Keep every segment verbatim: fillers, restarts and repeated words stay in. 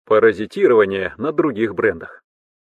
Паразитирование на других брендах.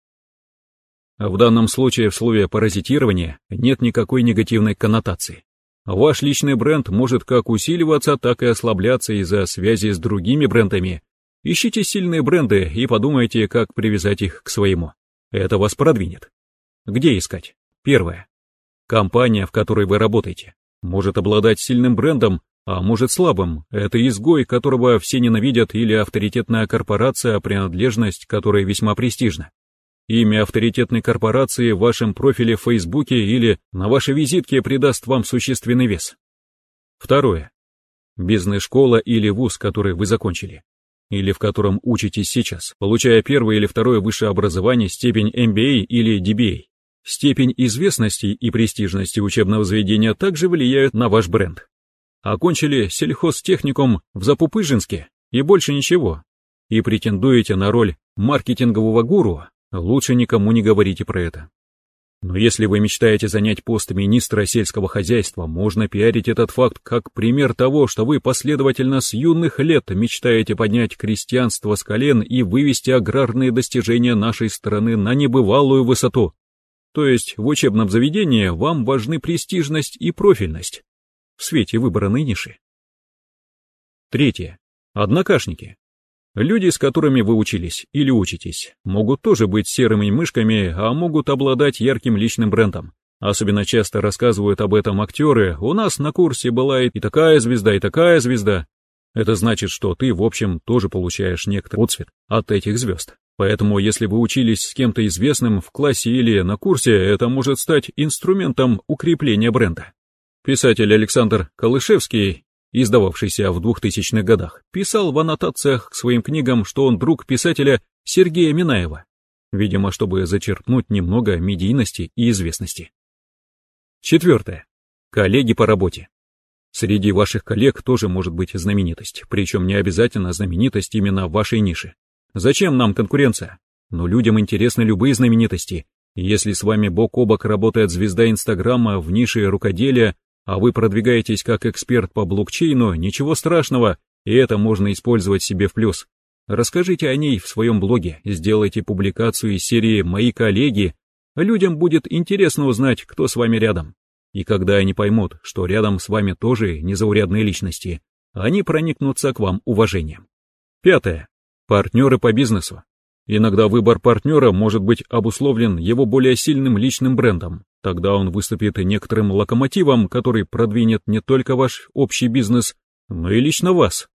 В данном случае в слове «паразитирование» нет никакой негативной коннотации. Ваш личный бренд может как усиливаться, так и ослабляться из-за связи с другими брендами. Ищите сильные бренды и подумайте, как привязать их к своему. Это вас продвинет. Где искать? Первое. Компания, в которой вы работаете, может обладать сильным брендом, а может слабым. Это изгой, которого все ненавидят, или авторитетная корпорация, принадлежность которой весьма престижна. Имя авторитетной корпорации в вашем профиле в Фейсбуке или на вашей визитке придаст вам существенный вес. Второе. Бизнес-школа или вуз, который вы закончили, или в котором учитесь сейчас, получая первое или второе высшее образование, степень эм би эй или ди би эй. Степень известности и престижности учебного заведения также влияют на ваш бренд. Окончили сельхозтехникум в Запупыжинске и больше ничего, и претендуете на роль маркетингового гуру, лучше никому не говорите про это. Но если вы мечтаете занять пост министра сельского хозяйства, можно пиарить этот факт как пример того, что вы последовательно с юных лет мечтаете поднять крестьянство с колен и вывести аграрные достижения нашей страны на небывалую высоту. То есть в учебном заведении вам важны престижность и профильность в свете выбора нынешней. Третье. Однокашники. Люди, с которыми вы учились или учитесь, могут тоже быть серыми мышками, а могут обладать ярким личным брендом. Особенно часто рассказывают об этом актеры. У нас на курсе была и такая звезда, и такая звезда. Это значит, что ты, в общем, тоже получаешь некоторый отцвет от этих звезд. Поэтому, если вы учились с кем-то известным в классе или на курсе, это может стать инструментом укрепления бренда. Писатель Александр Калышевский, издававшийся в двухтысячных годах, писал в аннотациях к своим книгам, что он друг писателя Сергея Минаева, видимо, чтобы зачерпнуть немного медийности и известности. Четвертое. Коллеги по работе. Среди ваших коллег тоже может быть знаменитость, причем не обязательно знаменитость именно в вашей нише. Зачем нам конкуренция? Но людям интересны любые знаменитости, и если с вами бок о бок работает звезда Инстаграма в нише рукоделия, а вы продвигаетесь как эксперт по блокчейну, ничего страшного, и это можно использовать себе в плюс. Расскажите о ней в своем блоге, сделайте публикацию из серии «Мои коллеги». Людям будет интересно узнать, кто с вами рядом. И когда они поймут, что рядом с вами тоже незаурядные личности, они проникнутся к вам уважением. Пятое. Партнеры по бизнесу. Иногда выбор партнера может быть обусловлен его более сильным личным брендом. Тогда он выступит некоторым локомотивом, который продвинет не только ваш общий бизнес, но и лично вас.